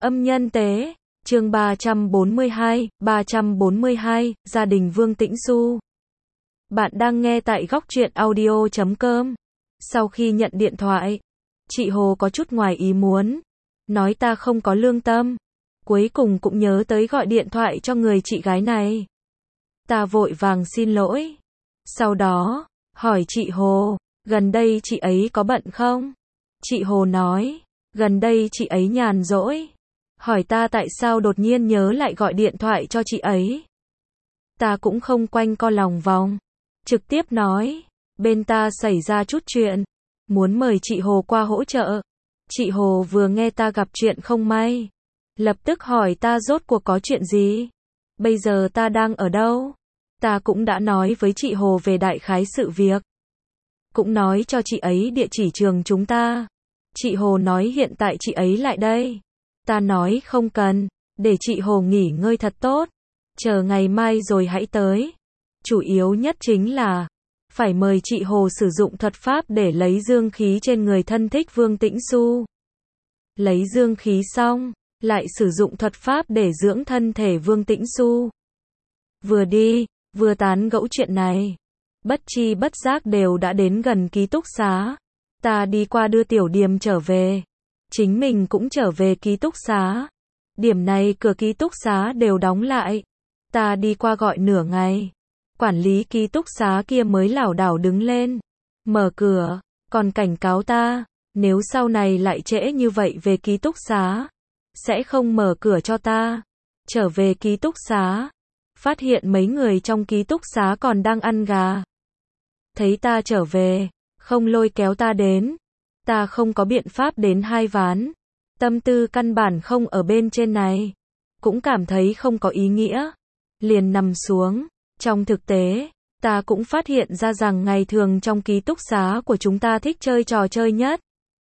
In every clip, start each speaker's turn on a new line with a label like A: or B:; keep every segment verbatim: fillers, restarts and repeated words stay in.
A: Âm nhân tế, chương ba trăm bốn mươi hai, ba trăm bốn mươi hai, gia đình Vương Tĩnh Xu. Bạn đang nghe tại góc truyện audio chấm com. Sau khi nhận điện thoại, chị Hồ có chút ngoài ý muốn, nói ta không có lương tâm. Cuối cùng cũng nhớ tới gọi điện thoại cho người chị gái này. Ta vội vàng xin lỗi. Sau đó, hỏi chị Hồ, gần đây chị ấy có bận không? Chị Hồ nói, gần đây chị ấy nhàn rỗi. Hỏi ta tại sao đột nhiên nhớ lại gọi điện thoại cho chị ấy. Ta cũng không quanh co lòng vòng, trực tiếp nói, bên ta xảy ra chút chuyện, muốn mời chị Hồ qua hỗ trợ. Chị Hồ vừa nghe ta gặp chuyện không may, lập tức hỏi ta rốt cuộc có chuyện gì. Bây giờ ta đang ở đâu? Ta cũng đã nói với chị Hồ về đại khái sự việc, cũng nói cho chị ấy địa chỉ trường chúng ta. Chị Hồ nói hiện tại chị ấy lại đây. Ta nói không cần, để chị Hồ nghỉ ngơi thật tốt, chờ ngày mai rồi hãy tới. Chủ yếu nhất chính là phải mời chị Hồ sử dụng thuật pháp để lấy dương khí trên người thân thích Vương Tĩnh Xu. Lấy dương khí xong, lại sử dụng thuật pháp để dưỡng thân thể Vương Tĩnh Xu. Vừa đi, vừa tán gẫu chuyện này, bất chi bất giác đều đã đến gần ký túc xá. Ta đi qua đưa Tiểu Điềm trở về, chính mình cũng trở về ký túc xá. Điểm này cửa ký túc xá đều đóng lại. Ta đi qua gọi nửa ngày, quản lý ký túc xá kia mới lảo đảo đứng lên, mở cửa, còn cảnh cáo ta, nếu sau này lại trễ như vậy về ký túc xá, sẽ không mở cửa cho ta. Trở về ký túc xá, phát hiện mấy người trong ký túc xá còn đang ăn gà. Thấy ta trở về, không lôi kéo ta đến. Ta không có biện pháp đến hai ván, tâm tư căn bản không ở bên trên này, cũng cảm thấy không có ý nghĩa, liền nằm xuống. Trong thực tế, ta cũng phát hiện ra rằng ngày thường trong ký túc xá của chúng ta thích chơi trò chơi nhất.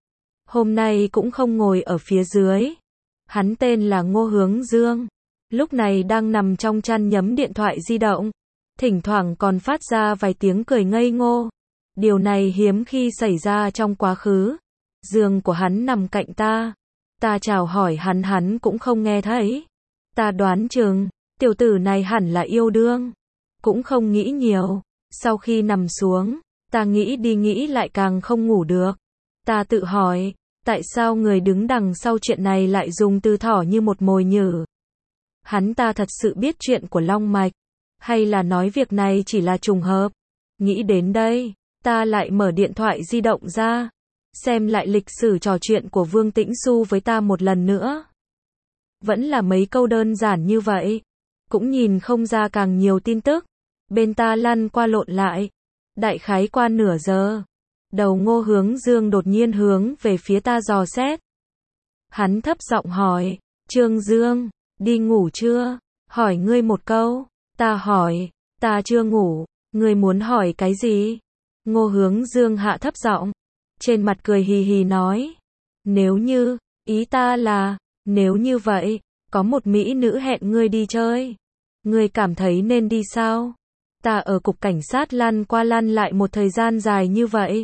A: Hôm nay cũng không ngồi ở phía dưới. Hắn tên là Ngô Hướng Dương, lúc này đang nằm trong chăn nhấm điện thoại di động, thỉnh thoảng còn phát ra vài tiếng cười ngây ngô. Điều này hiếm khi xảy ra trong quá khứ. Giường của hắn nằm cạnh ta. Ta chào hỏi hắn hắn cũng không nghe thấy. Ta đoán chừng, tiểu tử này hẳn là yêu đương. Cũng không nghĩ nhiều. Sau khi nằm xuống, ta nghĩ đi nghĩ lại càng không ngủ được. Ta tự hỏi, tại sao người đứng đằng sau chuyện này lại dùng từ thỏ như một mồi nhử? Hắn ta thật sự biết chuyện của Long Mạch, hay là nói việc này chỉ là trùng hợp? Nghĩ đến đây, ta lại mở điện thoại di động ra, xem lại lịch sử trò chuyện của Vương Tĩnh Xu với ta một lần nữa. Vẫn là mấy câu đơn giản như vậy, cũng nhìn không ra càng nhiều tin tức. Bên ta lăn qua lộn lại, đại khái qua nửa giờ, đầu Ngô Hướng Dương đột nhiên hướng về phía ta dò xét. Hắn thấp giọng hỏi, Trương Dương, đi ngủ chưa? Hỏi ngươi một câu. Ta hỏi, ta chưa ngủ, ngươi muốn hỏi cái gì? Ngô Hướng Dương hạ thấp giọng, trên mặt cười hì hì nói, nếu như, ý ta là, nếu như vậy, có một mỹ nữ hẹn ngươi đi chơi, ngươi cảm thấy nên đi sao? Ta ở cục cảnh sát lăn qua lăn lại một thời gian dài như vậy.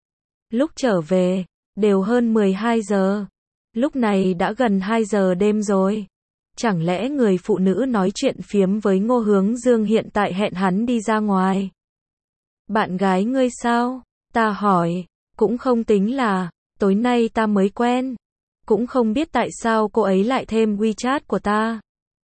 A: Lúc trở về, đều hơn mười hai giờ. Lúc này đã gần hai giờ đêm rồi. Chẳng lẽ người phụ nữ nói chuyện phiếm với Ngô Hướng Dương hiện tại hẹn hắn đi ra ngoài? Bạn gái ngươi sao? Ta hỏi, cũng không tính là, tối nay ta mới quen. Cũng không biết tại sao cô ấy lại thêm WeChat của ta.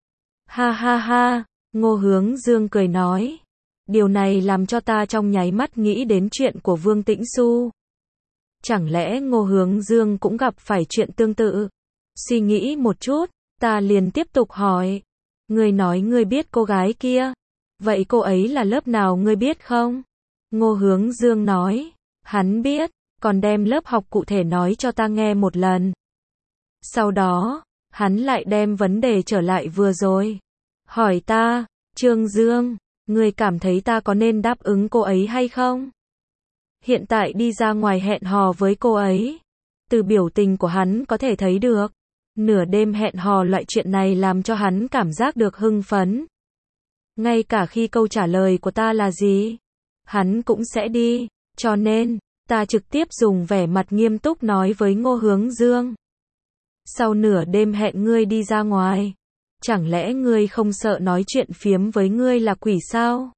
A: Ha ha ha, Ngô Hướng Dương cười nói. Điều này làm cho ta trong nháy mắt nghĩ đến chuyện của Vương Tĩnh Xu. Chẳng lẽ Ngô Hướng Dương cũng gặp phải chuyện tương tự? Suy nghĩ một chút, ta liền tiếp tục hỏi. Ngươi nói ngươi biết cô gái kia. Vậy cô ấy là lớp nào ngươi biết không? Ngô Hướng Dương nói, hắn biết, còn đem lớp học cụ thể nói cho ta nghe một lần. Sau đó, hắn lại đem vấn đề trở lại vừa rồi. Hỏi ta, Trương Dương, ngươi cảm thấy ta có nên đáp ứng cô ấy hay không? Hiện tại đi ra ngoài hẹn hò với cô ấy. Từ biểu tình của hắn có thể thấy được, nửa đêm hẹn hò loại chuyện này làm cho hắn cảm giác được hưng phấn. Ngay cả khi câu trả lời của ta là gì, hắn cũng sẽ đi, cho nên, ta trực tiếp dùng vẻ mặt nghiêm túc nói với Ngô Hướng Dương. sau nửa đêm hẹn ngươi đi ra ngoài. Chẳng lẽ ngươi không sợ nói chuyện phiếm với ngươi là quỷ sao?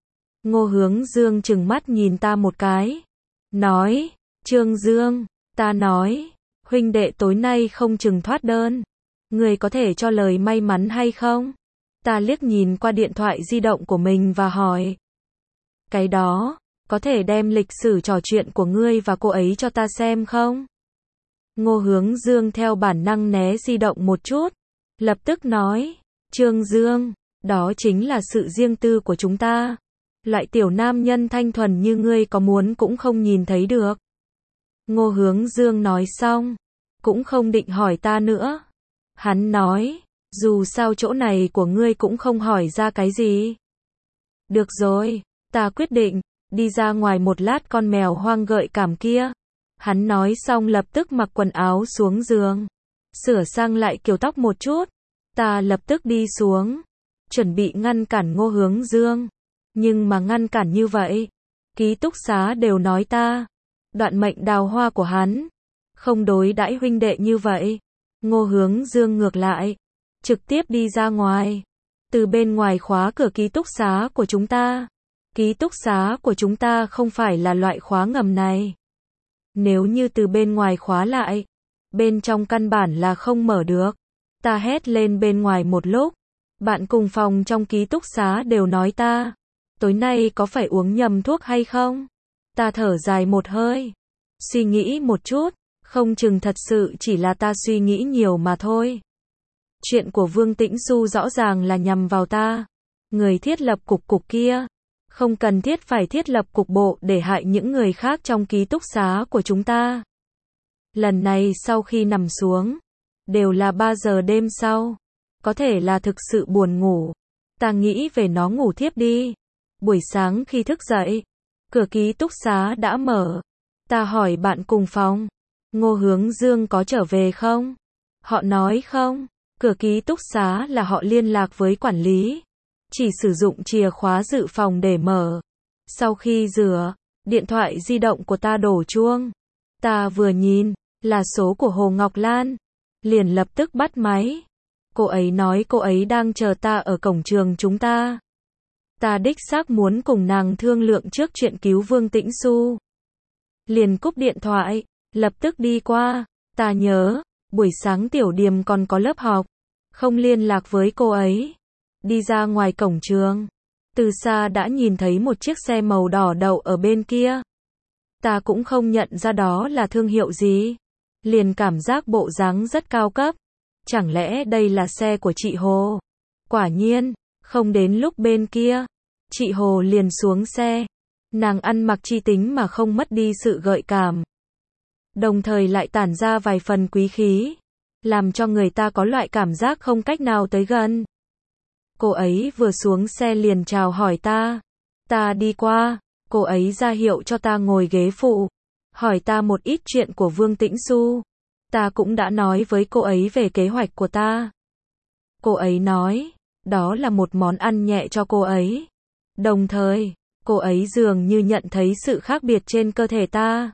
A: Ngô Hướng Dương trừng mắt nhìn ta một cái. Nói, Trương Dương, ta nói, huynh đệ tối nay không chừng thoát đơn. Ngươi có thể cho lời may mắn hay không? Ta liếc nhìn qua điện thoại di động của mình và hỏi. Cái đó, có thể đem lịch sử trò chuyện của ngươi và cô ấy cho ta xem không? Ngô Hướng Dương theo bản năng né di động một chút. Lập tức nói, Trương Dương, đó chính là sự riêng tư của chúng ta. Loại tiểu nam nhân thanh thuần như ngươi có muốn cũng không nhìn thấy được. Ngô Hướng Dương nói xong, cũng không định hỏi ta nữa. Hắn nói, dù sao chỗ này của ngươi cũng không hỏi ra cái gì. Được rồi, ta quyết định, đi ra ngoài một lát con mèo hoang gợi cảm kia. Hắn nói xong lập tức mặc quần áo xuống giường. Sửa sang lại kiểu tóc một chút. Ta lập tức đi xuống. Chuẩn bị ngăn cản Ngô Hướng Dương. Nhưng mà ngăn cản như vậy. Ký túc xá đều nói ta. Đoạn mệnh đào hoa của hắn. Không đối đãi huynh đệ như vậy. Ngô Hướng Dương ngược lại. Trực tiếp đi ra ngoài. Từ bên ngoài khóa cửa ký túc xá của chúng ta. Ký túc xá của chúng ta không phải là loại khóa ngầm này. Nếu như từ bên ngoài khóa lại, bên trong căn bản là không mở được. Ta hét lên bên ngoài một lúc. Bạn cùng phòng trong ký túc xá đều nói ta. Tối nay có phải uống nhầm thuốc hay không? Ta thở dài một hơi. Suy nghĩ một chút. Không chừng thật sự chỉ là ta suy nghĩ nhiều mà thôi. Chuyện của Vương Tĩnh Xu rõ ràng là nhằm vào ta. Người thiết lập cục cục kia. Không cần thiết phải thiết lập cục bộ để hại những người khác trong ký túc xá của chúng ta. Lần này sau khi nằm xuống, đều là ba giờ đêm sau. Có thể là thực sự buồn ngủ. Ta nghĩ về nó ngủ thiếp đi. Buổi sáng khi thức dậy, cửa ký túc xá đã mở. Ta hỏi bạn cùng phòng, Ngô Hướng Dương có trở về không? Họ nói không. Cửa ký túc xá là họ liên lạc với quản lý. Chỉ sử dụng chìa khóa dự phòng để mở. Sau khi rửa, điện thoại di động của ta đổ chuông. Ta vừa nhìn, là số của Hồ Ngọc Lan. Liền lập tức bắt máy. Cô ấy nói cô ấy đang chờ ta ở cổng trường chúng ta. Ta đích xác muốn cùng nàng thương lượng trước chuyện cứu Vương Tĩnh Xu. Liền cúp điện thoại, lập tức đi qua. Ta nhớ, buổi sáng Tiểu Điềm còn có lớp học. Không liên lạc với cô ấy. Đi ra ngoài cổng trường. Từ xa đã nhìn thấy một chiếc xe màu đỏ đậu ở bên kia. Ta cũng không nhận ra đó là thương hiệu gì. Liền cảm giác bộ dáng rất cao cấp. Chẳng lẽ đây là xe của chị Hồ? Quả nhiên, không đến lúc bên kia. Chị Hồ liền xuống xe. Nàng ăn mặc chi tính mà không mất đi sự gợi cảm. Đồng thời lại tản ra vài phần quý khí. Làm cho người ta có loại cảm giác không cách nào tới gần. Cô ấy vừa xuống xe liền chào hỏi ta. Ta đi qua, cô ấy ra hiệu cho ta ngồi ghế phụ. Hỏi ta một ít chuyện của Vương Tĩnh Xu. Ta cũng đã nói với cô ấy về kế hoạch của ta. Cô ấy nói, đó là một món ăn nhẹ cho cô ấy. Đồng thời, cô ấy dường như nhận thấy sự khác biệt trên cơ thể ta.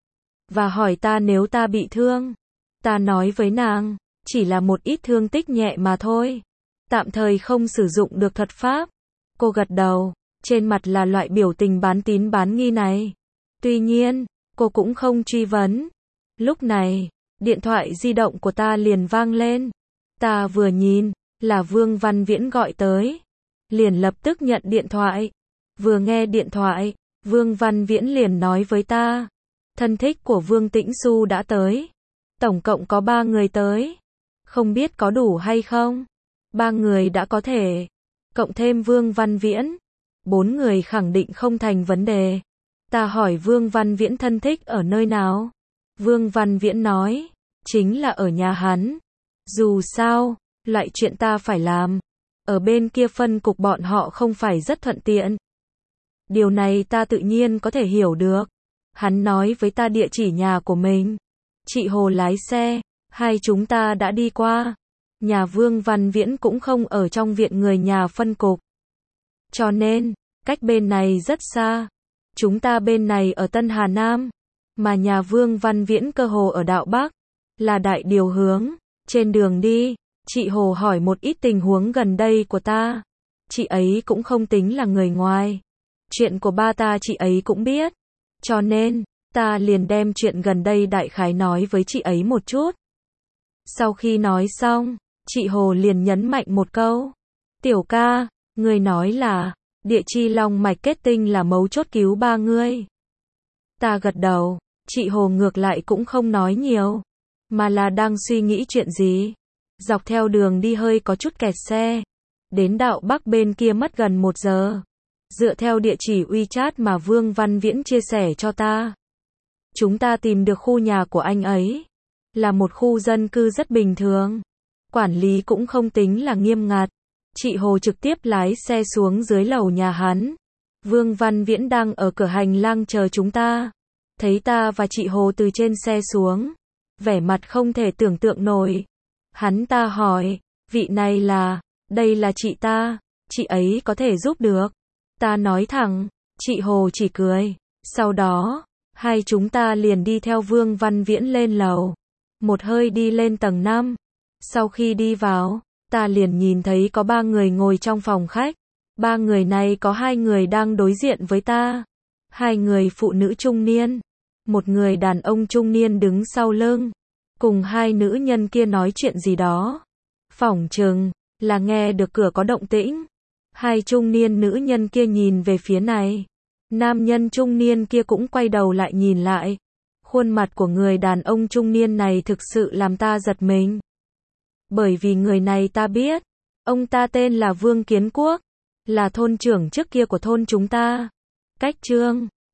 A: Và hỏi ta nếu ta bị thương. Ta nói với nàng, chỉ là một ít thương tích nhẹ mà thôi. Tạm thời không sử dụng được thuật pháp. Cô gật đầu, trên mặt là loại biểu tình bán tín bán nghi này. Tuy nhiên, cô cũng không truy vấn. Lúc này, điện thoại di động của ta liền vang lên. Ta vừa nhìn, là Vương Văn Viễn gọi tới. Liền lập tức nhận điện thoại. Vừa nghe điện thoại, Vương Văn Viễn liền nói với ta. Thân thích của Vương Tĩnh Xu đã tới. Tổng cộng có ba người tới. Không biết có đủ hay không? Ba người đã có thể. Cộng thêm Vương Văn Viễn. Bốn người khẳng định không thành vấn đề. Ta hỏi Vương Văn Viễn thân thích ở nơi nào? Vương Văn Viễn nói. Chính là ở nhà hắn. Dù sao, loại chuyện ta phải làm. Ở bên kia phân cục bọn họ không phải rất thuận tiện. Điều này ta tự nhiên có thể hiểu được. Hắn nói với ta địa chỉ nhà của mình. Chị Hồ lái xe. Hai chúng ta đã đi qua. Nhà Vương Văn Viễn cũng không ở trong viện người nhà phân cục. Cho nên, cách bên này rất xa. Chúng ta bên này ở Tân Hà Nam. Mà nhà Vương Văn Viễn cơ hồ ở Đạo Bắc. Là đại điều hướng. Trên đường đi, chị Hồ hỏi một ít tình huống gần đây của ta. Chị ấy cũng không tính là người ngoài. Chuyện của ba ta chị ấy cũng biết. Cho nên, ta liền đem chuyện gần đây đại khái nói với chị ấy một chút. Sau khi nói xong, chị Hồ liền nhấn mạnh một câu. Tiểu ca, ngươi nói là, địa chi long mạch kết tinh là mấu chốt cứu ba ngươi. Ta gật đầu, chị Hồ ngược lại cũng không nói nhiều, mà là đang suy nghĩ chuyện gì. Dọc theo đường đi hơi có chút kẹt xe. Đến đạo Bắc bên kia mất gần một giờ. Dựa theo địa chỉ WeChat mà Vương Văn Viễn chia sẻ cho ta, chúng ta tìm được khu nhà của anh ấy. Là một khu dân cư rất bình thường. Quản lý cũng không tính là nghiêm ngặt. Chị Hồ trực tiếp lái xe xuống dưới lầu nhà hắn. Vương Văn Viễn đang ở cửa hành lang chờ chúng ta. Thấy ta và chị Hồ từ trên xe xuống, vẻ mặt không thể tưởng tượng nổi. Hắn ta hỏi, vị này là, đây là chị ta, chị ấy có thể giúp được. Ta nói thẳng, chị Hồ chỉ cười. Sau đó, hai chúng ta liền đi theo Vương Văn Viễn lên lầu. Một hơi đi lên tầng năm. Sau khi đi vào, ta liền nhìn thấy có ba người ngồi trong phòng khách. Ba người này có hai người đang đối diện với ta. Hai người phụ nữ trung niên. Một người đàn ông trung niên đứng sau lưng. Cùng hai nữ nhân kia nói chuyện gì đó. Phỏng chừng là nghe được cửa có động tĩnh. Hai trung niên nữ nhân kia nhìn về phía này. Nam nhân trung niên kia cũng quay đầu lại nhìn lại. Khuôn mặt của người đàn ông trung niên này thực sự làm ta giật mình. Bởi vì người này ta biết. Ông ta tên là Vương Kiến Quốc. Là thôn trưởng trước kia của thôn chúng ta. Cách Trương